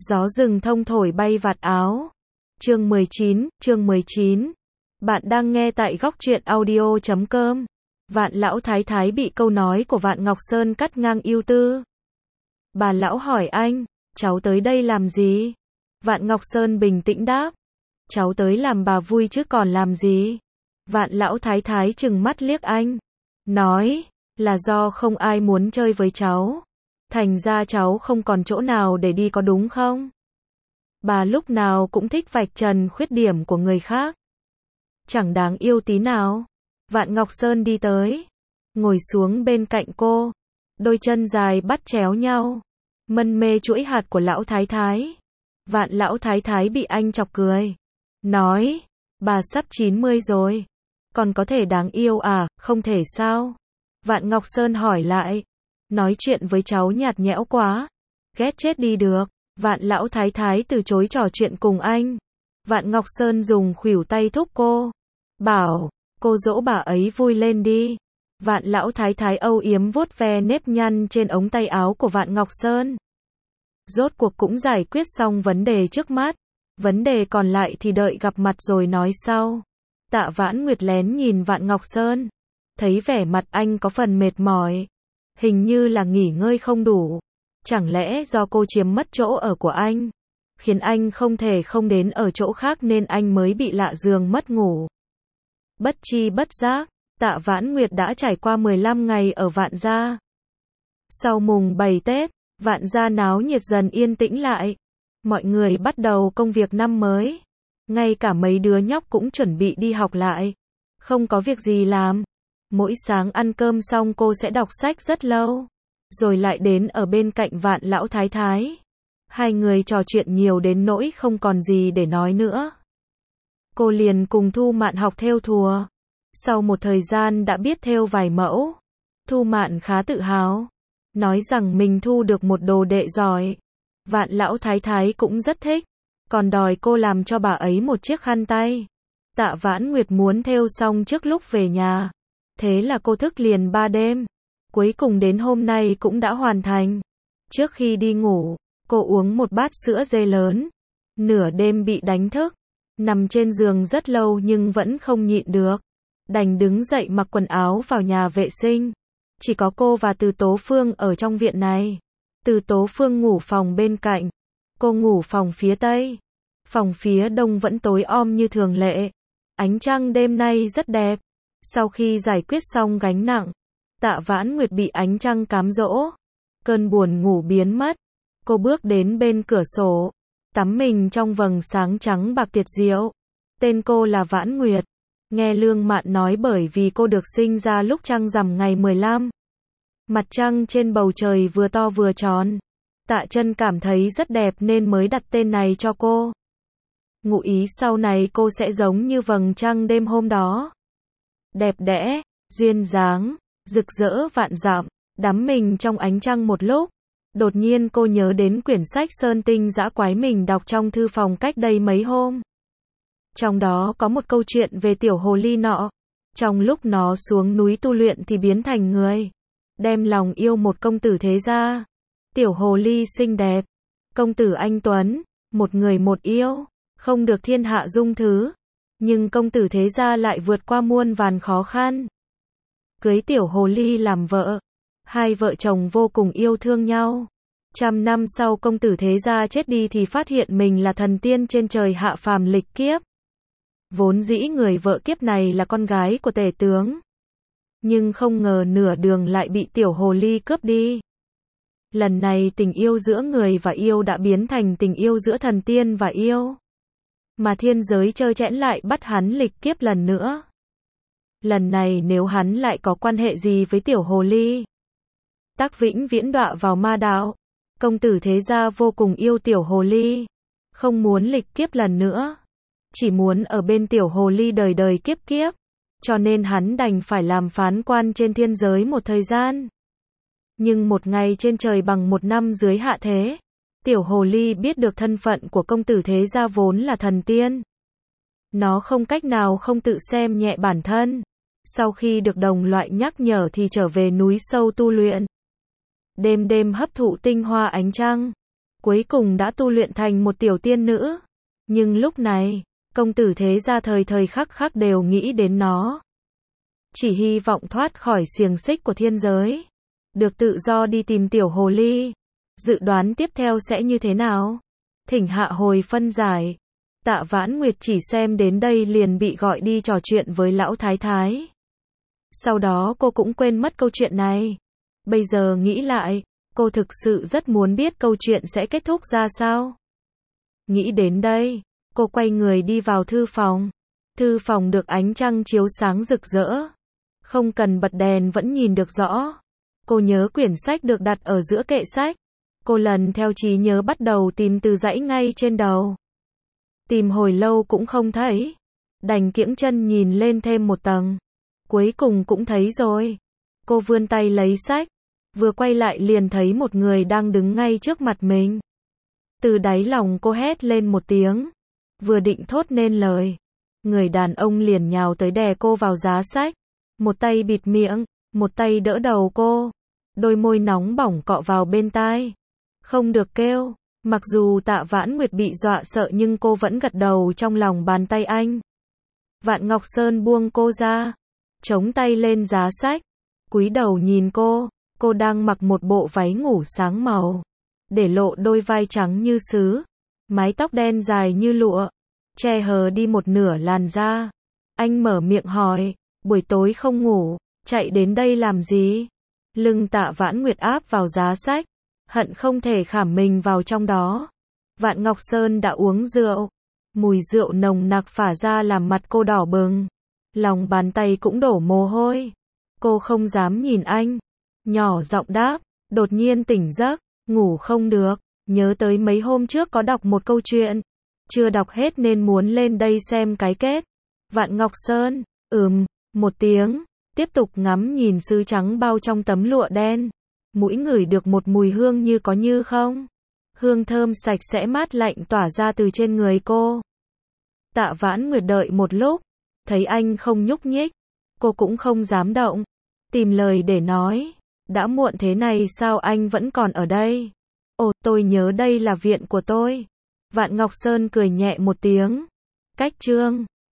Gió rừng thông thổi bay vạt áo. Chương 19. Bạn đang nghe tại góc truyện audio.com. Vạn lão thái thái bị câu nói của Vạn Ngọc Sơn cắt ngang ưu tư. Bà lão hỏi anh, cháu tới đây làm gì? Vạn Ngọc Sơn bình tĩnh đáp, cháu tới làm bà vui chứ còn làm gì? Vạn lão thái thái trừng mắt liếc anh, nói, là do không ai muốn chơi với cháu. Thành ra cháu không còn chỗ nào để đi có đúng không? Bà lúc nào cũng thích vạch trần khuyết điểm của người khác. Chẳng đáng yêu tí nào. Vạn Ngọc Sơn đi tới, ngồi xuống bên cạnh cô, đôi chân dài bắt chéo nhau, mân mê chuỗi hạt của lão thái thái. Vạn lão thái thái bị anh chọc cười, nói, bà sắp 90 rồi, còn có thể đáng yêu à? Không thể sao? Vạn Ngọc Sơn hỏi lại, nói chuyện với cháu nhạt nhẽo quá, ghét chết đi được. Vạn lão thái thái từ chối trò chuyện cùng anh. Vạn Ngọc Sơn dùng khuỷu tay thúc cô, bảo, cô dỗ bà ấy vui lên đi. Vạn lão thái thái âu yếm vuốt ve nếp nhăn trên ống tay áo của Vạn Ngọc Sơn. Rốt cuộc cũng giải quyết xong vấn đề trước mắt. Vấn đề còn lại thì đợi gặp mặt rồi nói sau. Tạ Vãn Nguyệt lén nhìn Vạn Ngọc Sơn, thấy vẻ mặt anh có phần mệt mỏi, hình như là nghỉ ngơi không đủ. Chẳng lẽ do cô chiếm mất chỗ ở của anh, khiến anh không thể không đến ở chỗ khác nên anh mới bị lạ giường mất ngủ. Bất chi bất giác, Tạ Vãn Nguyệt đã trải qua 15 ngày ở Vạn gia. Sau mùng 7 Tết, Vạn gia náo nhiệt dần yên tĩnh lại. Mọi người bắt đầu công việc năm mới. Ngay cả mấy đứa nhóc cũng chuẩn bị đi học lại. Không có việc gì làm. Mỗi sáng ăn cơm xong cô sẽ đọc sách rất lâu, rồi lại đến ở bên cạnh Vạn lão thái thái. Hai người trò chuyện nhiều đến nỗi không còn gì để nói nữa. Cô liền cùng Thu Mạn học thêu thùa. Sau một thời gian đã biết thêu vài mẫu, Thu Mạn khá tự hào, nói rằng mình thu được một đồ đệ giỏi. Vạn lão thái thái cũng rất thích, còn đòi cô làm cho bà ấy một chiếc khăn tay. Tạ Vãn Nguyệt muốn thêu xong trước lúc về nhà, thế là cô thức liền 3 đêm. Cuối cùng đến hôm nay cũng đã hoàn thành. Trước khi đi ngủ, cô uống một bát sữa dê lớn. Nửa đêm bị đánh thức, nằm trên giường rất lâu nhưng vẫn không nhịn được, đành đứng dậy mặc quần áo vào nhà vệ sinh. Chỉ có cô và Từ Tố Phương ở trong viện này. Từ Tố Phương ngủ phòng bên cạnh, cô ngủ phòng phía tây. Phòng phía đông vẫn tối om như thường lệ. Ánh trăng đêm nay rất đẹp. Sau khi giải quyết xong gánh nặng, Tạ Vãn Nguyệt bị ánh trăng cám dỗ, cơn buồn ngủ biến mất. Cô bước đến bên cửa sổ, tắm mình trong vầng sáng trắng bạc tuyệt diệu. Tên cô là Vãn Nguyệt. Nghe Lương Mạn nói bởi vì cô được sinh ra lúc trăng rằm ngày 15. Mặt trăng trên bầu trời vừa to vừa tròn. Tạ Chân cảm thấy rất đẹp nên mới đặt tên này cho cô. Ngụ ý sau này cô sẽ giống như vầng trăng đêm hôm đó. Đẹp đẽ, duyên dáng, rực rỡ vạn dặm. Đắm mình trong ánh trăng một lúc, đột nhiên cô nhớ đến quyển sách Sơn Tinh Dã Quái mình đọc trong thư phòng cách đây mấy hôm. Trong đó có một câu chuyện về tiểu hồ ly nọ. Trong lúc nó xuống núi tu luyện thì biến thành người, đem lòng yêu một công tử thế gia. Tiểu hồ ly xinh đẹp, công tử anh tuấn, một người một yêu, không được thiên hạ dung thứ. Nhưng công tử thế gia lại vượt qua muôn vàn khó khăn, cưới tiểu hồ ly làm vợ. Hai vợ chồng vô cùng yêu thương nhau. 100 năm sau công tử thế gia chết đi thì phát hiện mình là thần tiên trên trời hạ phàm lịch kiếp. Vốn dĩ người vợ kiếp này là con gái của tể tướng, nhưng không ngờ nửa đường lại bị tiểu hồ ly cướp đi. Lần này tình yêu giữa người và yêu đã biến thành tình yêu giữa thần tiên và yêu. Mà thiên giới trơ trẽn lại bắt hắn lịch kiếp lần nữa. Lần này nếu hắn lại có quan hệ gì với tiểu hồ ly, tắc vĩnh viễn đọa vào ma đạo. Công tử thế gia vô cùng yêu tiểu hồ ly, không muốn lịch kiếp lần nữa, chỉ muốn ở bên tiểu hồ ly đời đời kiếp kiếp. Cho nên hắn đành phải làm phán quan trên thiên giới một thời gian. Nhưng một ngày trên trời bằng một năm dưới hạ thế. Tiểu hồ ly biết được thân phận của công tử thế gia vốn là thần tiên. Nó không cách nào không tự xem nhẹ bản thân. Sau khi được đồng loại nhắc nhở thì trở về núi sâu tu luyện. Đêm đêm hấp thụ tinh hoa ánh trăng. cuối cùng đã tu luyện thành một tiểu tiên nữ. Nhưng lúc này, công tử thế gia thời thời khắc khắc đều nghĩ đến nó. Chỉ hy vọng thoát khỏi xiềng xích của thiên giới. Được tự do đi tìm tiểu hồ ly. Dự đoán tiếp theo sẽ như thế nào? Thỉnh hạ hồi phân giải. Tạ Vãn Nguyệt chỉ xem đến đây liền bị gọi đi trò chuyện với lão thái thái. Sau đó cô cũng quên mất câu chuyện này. Bây giờ nghĩ lại, cô thực sự rất muốn biết câu chuyện sẽ kết thúc ra sao. Nghĩ đến đây, cô quay người đi vào thư phòng. Thư phòng được ánh trăng chiếu sáng rực rỡ. Không cần bật đèn vẫn nhìn được rõ. Cô nhớ quyển sách được đặt ở giữa kệ sách. Cô lần theo trí nhớ bắt đầu tìm từ dãy ngay trên đầu. Tìm hồi lâu cũng không thấy. Đành kiễng chân nhìn lên thêm một tầng. Cuối cùng cũng thấy rồi. Cô vươn tay lấy sách. Vừa quay lại liền thấy một người đang đứng ngay trước mặt mình. Từ đáy lòng cô hét lên một tiếng. Vừa định thốt nên lời. Người đàn ông liền nhào tới đè cô vào giá sách. Một tay bịt miệng, một tay đỡ đầu cô. Đôi môi nóng bỏng cọ vào bên tai. Không được kêu. Mặc dù Tạ Vãn Nguyệt bị dọa sợ nhưng cô vẫn gật đầu trong lòng bàn tay anh. Vạn Ngọc Sơn buông cô ra. Chống tay lên giá sách. Cúi đầu nhìn cô. Cô đang mặc một bộ váy ngủ sáng màu. Để lộ đôi vai trắng như sứ. Mái tóc đen dài như lụa. Che hờ đi một nửa làn da. Anh mở miệng hỏi. Buổi tối không ngủ. Chạy đến đây làm gì? Lưng Tạ Vãn Nguyệt áp vào giá sách. Hận không thể khảm mình vào trong đó. Vạn Ngọc Sơn đã uống rượu. Mùi rượu nồng nặc phả ra làm mặt cô đỏ bừng. Lòng bàn tay cũng đổ mồ hôi. Cô không dám nhìn anh. Nhỏ giọng đáp. Đột nhiên tỉnh giấc. Ngủ không được. Nhớ tới mấy hôm trước có đọc một câu chuyện. Chưa đọc hết nên muốn lên đây xem cái kết. Vạn Ngọc Sơn. Một tiếng. Tiếp tục ngắm nhìn sứ trắng bao trong tấm lụa đen. Mũi ngửi được một mùi hương như có như không. Hương thơm sạch sẽ mát lạnh tỏa ra từ trên người cô. Tạ Vãn Nguyệt đợi một lúc. Thấy anh không nhúc nhích. Cô cũng không dám động. Tìm lời để nói. Đã muộn thế này sao anh vẫn còn ở đây? Ồ, tôi nhớ đây là viện của tôi. Vạn Ngọc Sơn cười nhẹ một tiếng. Cách chương